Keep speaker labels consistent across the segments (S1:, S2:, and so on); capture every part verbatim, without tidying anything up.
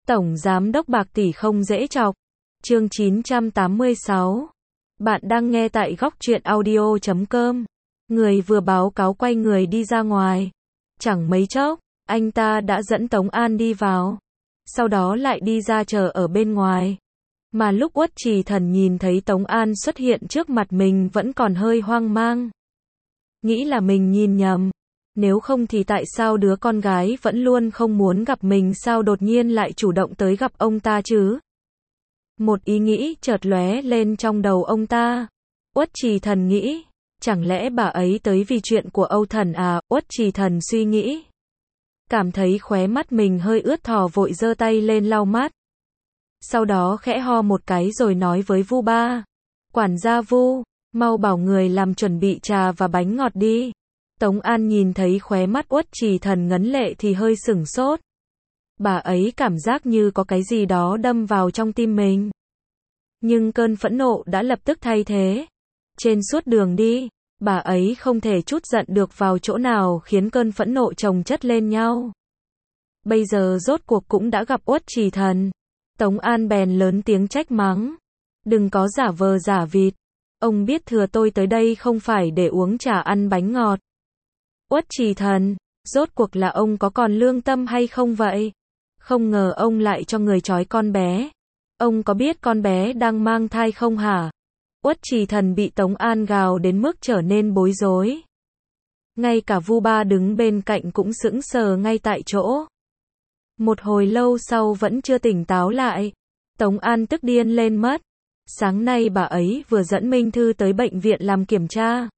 S1: Tổng Giám đốc bạc tỷ không dễ chọc. Chương chín trăm tám mươi sáu. Bạn đang nghe tại góc truyện audio chấm com. Người vừa báo cáo quay người đi ra ngoài. Chẳng mấy chốc, anh ta đã dẫn Tống An đi vào. Sau đó lại đi ra chờ ở bên ngoài. Mà lúc Uất Trì Thần nhìn thấy Tống An xuất hiện trước mặt mình vẫn còn hơi hoang mang. Nghĩ là mình nhìn nhầm. Nếu không thì tại sao đứa con gái vẫn luôn không muốn gặp mình sao đột nhiên lại chủ động tới gặp ông ta chứ? Một ý nghĩ chợt lóe lên trong đầu ông ta. Uất Trì Thần nghĩ, chẳng lẽ bà ấy tới vì chuyện của Âu Thần à? Uất Trì Thần suy nghĩ. Cảm thấy khóe mắt mình hơi ướt thò vội giơ tay lên lau mắt. Sau đó khẽ ho một cái rồi nói với Vu Ba. Quản gia Vu, mau bảo người làm chuẩn bị trà và bánh ngọt đi. Tống An nhìn thấy khóe mắt Uất Trì Thần ngấn lệ thì hơi sửng sốt. Bà ấy cảm giác như có cái gì đó đâm vào trong tim mình. Nhưng cơn phẫn nộ đã lập tức thay thế. Trên suốt đường đi, bà ấy không thể trút giận được vào chỗ nào khiến cơn phẫn nộ chồng chất lên nhau. Bây giờ rốt cuộc cũng đã gặp Uất Trì Thần. Tống An bèn lớn tiếng trách mắng. Đừng có giả vờ giả vịt. Ông biết thừa tôi tới đây không phải để uống trà ăn bánh ngọt. Uất Trì Thần, rốt cuộc là ông có còn lương tâm hay không vậy? Không ngờ ông lại cho người trói con bé. Ông có biết con bé đang mang thai không hả? Uất Trì Thần bị Tống An gào đến mức trở nên bối rối. Ngay cả Vu Ba đứng bên cạnh cũng sững sờ ngay tại chỗ. Một hồi lâu sau vẫn chưa tỉnh táo lại. Tống An tức điên lên mất. Sáng nay bà ấy vừa dẫn Minh Thư tới bệnh viện làm kiểm tra.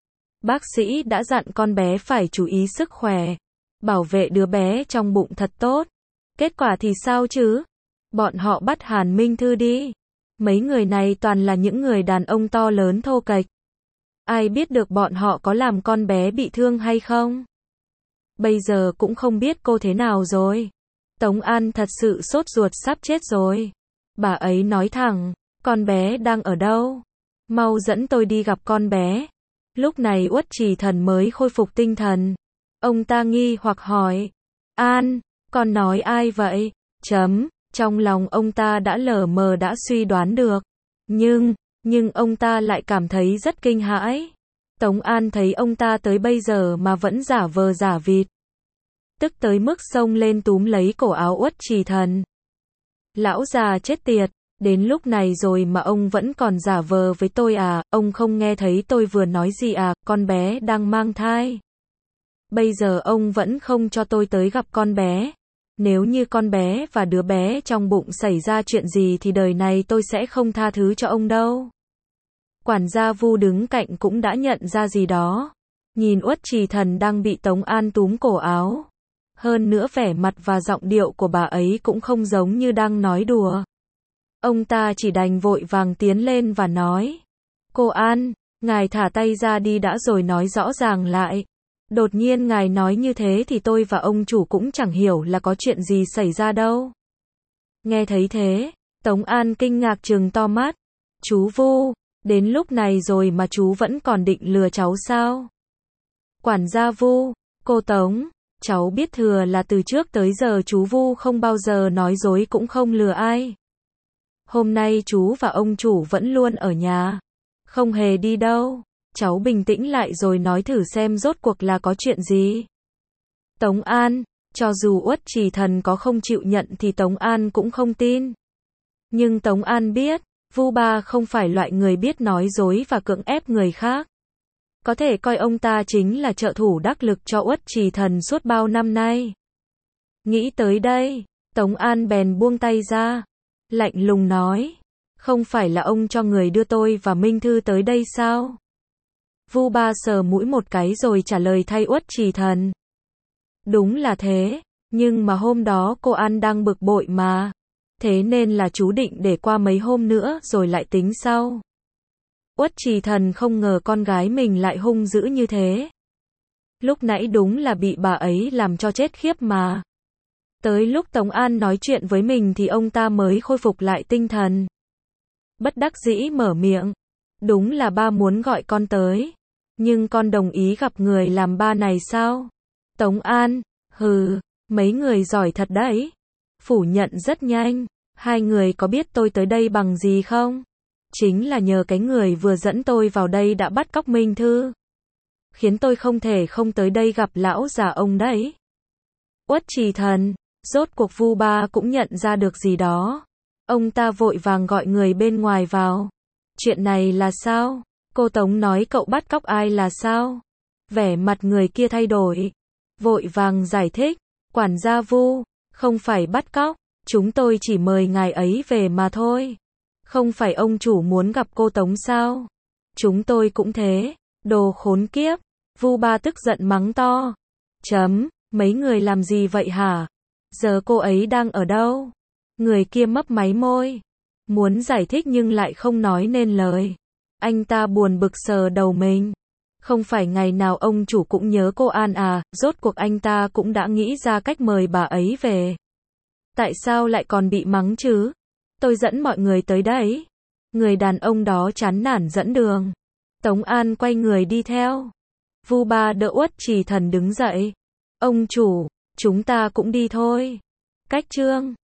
S1: Bác sĩ đã dặn con bé phải chú ý sức khỏe, bảo vệ đứa bé trong bụng thật tốt. Kết quả thì sao chứ? Bọn họ bắt Hàn Minh Thư đi. Mấy người này toàn là những người đàn ông to lớn thô kệch. Ai biết được bọn họ có làm con bé bị thương hay không? Bây giờ cũng không biết cô thế nào rồi. Tống An thật sự sốt ruột sắp chết rồi. Bà ấy nói thẳng, con bé đang ở đâu? Mau dẫn tôi đi gặp con bé. Lúc này Uất Trì Thần mới khôi phục tinh thần. Ông ta nghi hoặc hỏi. An, con nói ai vậy? Chấm, trong lòng ông ta đã lờ mờ đã suy đoán được. Nhưng, nhưng ông ta lại cảm thấy rất kinh hãi. Tống An thấy ông ta tới bây giờ mà vẫn giả vờ giả vịt. Tức tới mức xông lên túm lấy cổ áo Uất Trì Thần. Lão già chết tiệt. Đến lúc này rồi mà ông vẫn còn giả vờ với tôi à, ông không nghe thấy tôi vừa nói gì à, con bé đang mang thai. Bây giờ ông vẫn không cho tôi tới gặp con bé. Nếu như con bé và đứa bé trong bụng xảy ra chuyện gì thì đời này tôi sẽ không tha thứ cho ông đâu. Quản gia Vu đứng cạnh cũng đã nhận ra gì đó. Nhìn Uất Trì Thần đang bị Tống An túm cổ áo. Hơn nữa vẻ mặt và giọng điệu của bà ấy cũng không giống như đang nói đùa. Ông ta chỉ đành vội vàng tiến lên và nói. Cô An, ngài thả tay ra đi đã rồi nói rõ ràng lại. Đột nhiên ngài nói như thế thì tôi và ông chủ cũng chẳng hiểu là có chuyện gì xảy ra đâu. Nghe thấy thế, Tống An kinh ngạc trừng to mắt. Chú Vu, đến lúc này rồi mà chú vẫn còn định lừa cháu sao? Quản gia Vu, cô Tống, cháu biết thừa là từ trước tới giờ chú Vu không bao giờ nói dối cũng không lừa ai. Hôm nay chú và ông chủ vẫn luôn ở nhà. Không hề đi đâu. Cháu bình tĩnh lại rồi nói thử xem rốt cuộc là có chuyện gì. Tống An, cho dù Uất Trì Thần có không chịu nhận thì Tống An cũng không tin. Nhưng Tống An biết, Vu Ba không phải loại người biết nói dối và cưỡng ép người khác. Có thể coi ông ta chính là trợ thủ đắc lực cho Uất Trì Thần suốt bao năm nay. Nghĩ tới đây, Tống An bèn buông tay ra. Lạnh lùng nói, không phải là ông cho người đưa tôi và Minh Thư tới đây sao? Vu Ba sờ mũi một cái rồi trả lời thay Uất Trì Thần. Đúng là thế, nhưng mà hôm đó cô An đang bực bội mà. Thế nên là chú định để qua mấy hôm nữa rồi lại tính sau. Uất Trì Thần không ngờ con gái mình lại hung dữ như thế. Lúc nãy đúng là bị bà ấy làm cho chết khiếp mà. Tới lúc Tống An nói chuyện với mình thì ông ta mới khôi phục lại tinh thần. Bất đắc dĩ mở miệng. Đúng là ba muốn gọi con tới. Nhưng con đồng ý gặp người làm ba này sao? Tống An, hừ, mấy người giỏi thật đấy. phủ nhận rất nhanh. Hai người có biết tôi tới đây bằng gì không? Chính là nhờ cái người vừa dẫn tôi vào đây đã bắt cóc Minh Thư. Khiến tôi không thể không tới đây gặp lão già ông đấy. Uất Trì Thần, rốt cuộc Vu Ba cũng nhận ra được gì đó. Ông ta vội vàng gọi người bên ngoài vào. Chuyện này là sao? Cô Tống nói cậu bắt cóc ai là sao? Vẻ mặt người kia thay đổi. Vội vàng giải thích. Quản gia Vu, không phải bắt cóc. Chúng tôi chỉ mời ngài ấy về mà thôi. Không phải ông chủ muốn gặp cô Tống sao? Chúng tôi cũng thế. Đồ khốn kiếp. Vu Ba tức giận mắng to. Chấm, mấy người làm gì vậy hả? Giờ cô ấy đang ở đâu? Người kia mấp máy môi. Muốn giải thích nhưng lại không nói nên lời. Anh ta buồn bực sờ đầu mình. Không phải ngày nào ông chủ cũng nhớ cô An à, rốt cuộc anh ta cũng đã nghĩ ra cách mời bà ấy về. Tại sao lại còn bị mắng chứ? Tôi dẫn mọi người tới đấy. Người đàn ông đó chán nản dẫn đường. Tống An quay người đi theo. Vu Ba đỡ Uất Trì Thần đứng dậy. Ông chủ, chúng ta cũng đi thôi. Cách Trương